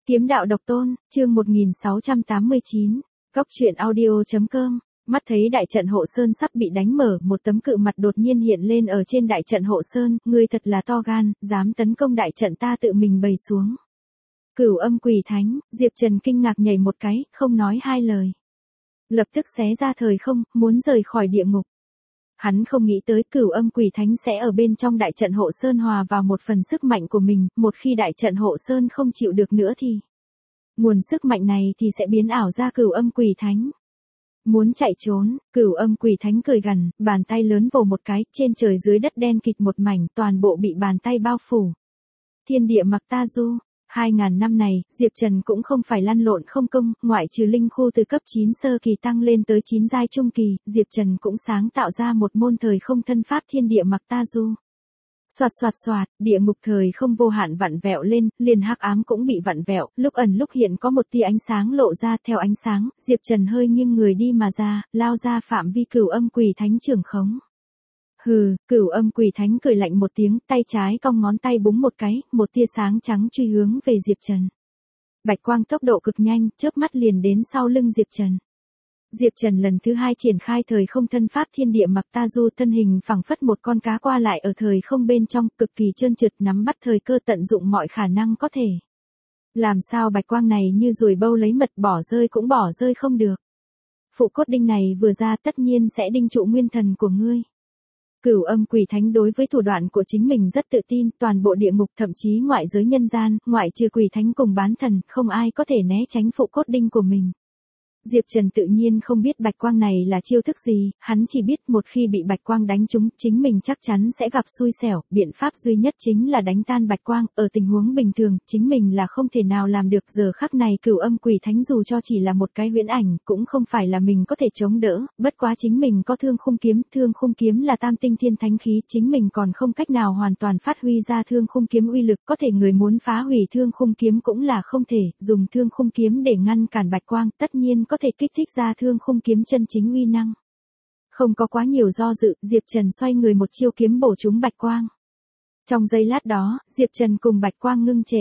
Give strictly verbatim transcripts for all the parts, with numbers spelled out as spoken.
Kiếm đạo độc tôn, chương một nghìn sáu trăm tám mươi chín, Cóc truyện audio.com. Mắt thấy đại trận hộ sơn sắp bị đánh mở, một tấm cự mặt đột nhiên hiện lên ở trên đại trận hộ sơn, ngươi thật là to gan, dám tấn công đại trận ta tự mình bày xuống. Cửu âm quỷ thánh, Diệp Trần kinh ngạc nhảy một cái, không nói hai lời. Lập tức xé ra thời không, muốn rời khỏi địa ngục. Hắn không nghĩ tới cửu âm quỷ thánh sẽ ở bên trong đại trận hộ sơn hòa vào một phần sức mạnh của mình, một khi đại trận hộ sơn không chịu được nữa thì nguồn sức mạnh này thì sẽ biến ảo ra cửu âm quỷ thánh. Muốn chạy trốn, cửu âm quỷ thánh cười gằn, bàn tay lớn vồ một cái, trên trời dưới đất đen kịt một mảnh, toàn bộ bị bàn tay bao phủ. Thiên địa mặc ta du. Hai ngàn năm này, Diệp Trần cũng không phải lăn lộn không công, ngoại trừ linh khu từ cấp chín sơ kỳ tăng lên tới chín giai trung kỳ, Diệp Trần cũng sáng tạo ra một môn thời không thân pháp thiên địa mặc ta du. Soạt soạt soạt, địa ngục thời không vô hạn vặn vẹo lên, liền hắc ám cũng bị vặn vẹo, lúc ẩn lúc hiện có một tia ánh sáng lộ ra, theo ánh sáng, Diệp Trần hơi nghiêng người đi mà ra, lao ra phạm vi cửu âm quỷ thánh trưởng khống. Hừ, cửu âm quỷ thánh cười lạnh một tiếng, tay trái cong ngón tay búng một cái, một tia sáng trắng truy hướng về Diệp Trần. Bạch quang tốc độ cực nhanh, chớp mắt liền đến sau lưng Diệp Trần. Diệp Trần lần thứ hai triển khai thời không thân pháp thiên địa mặc ta du, thân hình phẳng phất một con cá qua lại ở thời không bên trong, cực kỳ trơn trượt, nắm bắt thời cơ, tận dụng mọi khả năng có thể. Làm sao bạch quang này như ruồi bâu lấy mật, bỏ rơi cũng bỏ rơi không được. Phụ cốt đinh này vừa ra tất nhiên sẽ đinh trụ nguyên thần của ngươi. Cửu âm quỷ thánh đối với thủ đoạn của chính mình rất tự tin, toàn bộ địa ngục thậm chí ngoại giới nhân gian, ngoại trừ quỷ thánh cùng bán thần, không ai có thể né tránh phụ cốt đinh của mình. Diệp Trần tự nhiên không biết bạch quang này là chiêu thức gì, hắn chỉ biết một khi bị bạch quang đánh trúng, chính mình chắc chắn sẽ gặp xui xẻo, biện pháp duy nhất chính là đánh tan bạch quang, ở tình huống bình thường, chính mình là không thể nào làm được, giờ khắc này cửu âm quỷ thánh dù cho chỉ là một cái huyễn ảnh, cũng không phải là mình có thể chống đỡ, bất quá chính mình có thương khung kiếm, thương khung kiếm là tam tinh thiên thánh khí, chính mình còn không cách nào hoàn toàn phát huy ra thương khung kiếm uy lực, có thể người muốn phá hủy thương khung kiếm cũng là không thể, dùng thương khung kiếm để ngăn cản bạch quang, tất nhiên có thể kích thích ra thương khung kiếm chân chính uy năng. Không có quá nhiều do dự, Diệp Trần xoay người một chiêu kiếm bổ trúng bạch quang. Trong giây lát đó, Diệp Trần cùng bạch quang ngưng trệ.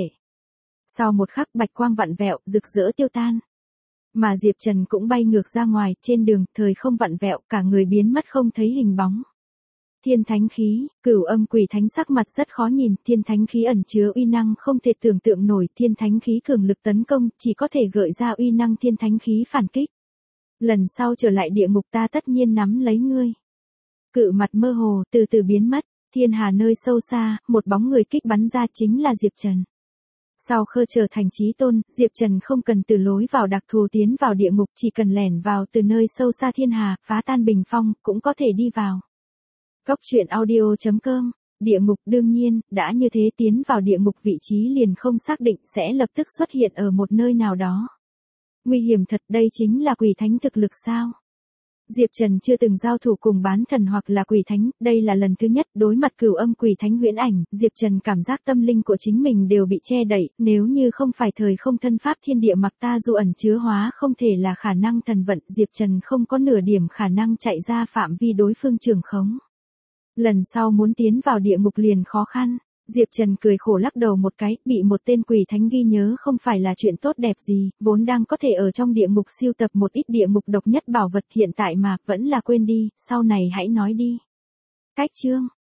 Sau một khắc bạch quang vặn vẹo, rực rỡ tiêu tan. Mà Diệp Trần cũng bay ngược ra ngoài, trên đường, thời không vặn vẹo, cả người biến mất không thấy hình bóng. Thiên thánh khí, cửu âm quỷ thánh sắc mặt rất khó nhìn, thiên thánh khí ẩn chứa uy năng không thể tưởng tượng nổi, thiên thánh khí cường lực tấn công, chỉ có thể gợi ra uy năng thiên thánh khí phản kích. Lần sau trở lại địa ngục ta tất nhiên nắm lấy ngươi. Cự mặt mơ hồ, từ từ biến mất, thiên hà nơi sâu xa, một bóng người kích bắn ra chính là Diệp Trần. Sau khơ trở thành chí tôn, Diệp Trần không cần từ lối vào đặc thù tiến vào địa ngục, chỉ cần lẻn vào từ nơi sâu xa thiên hà, phá tan bình phong, cũng có thể đi vào. Cóc truyện audio.com, địa ngục đương nhiên, đã như thế tiến vào địa ngục vị trí liền không xác định sẽ lập tức xuất hiện ở một nơi nào đó. Nguy hiểm thật, đây chính là quỷ thánh thực lực sao? Diệp Trần chưa từng giao thủ cùng bán thần hoặc là quỷ thánh, đây là lần thứ nhất đối mặt cửu âm quỷ thánh huyễn ảnh, Diệp Trần cảm giác tâm linh của chính mình đều bị che đậy, nếu như không phải thời không thân pháp thiên địa mặc ta du ẩn chứa hóa không thể là khả năng thần vận, Diệp Trần không có nửa điểm khả năng chạy ra phạm vi đối phương trường khống. Lần sau muốn tiến vào địa ngục liền khó khăn. Diệp Trần cười khổ lắc đầu một cái, bị một tên quỷ thánh ghi nhớ không phải là chuyện tốt đẹp gì, vốn đang có thể ở trong địa ngục siêu tập một ít địa ngục độc nhất bảo vật, hiện tại mà, vẫn là quên đi, sau này hãy nói đi. Cách chương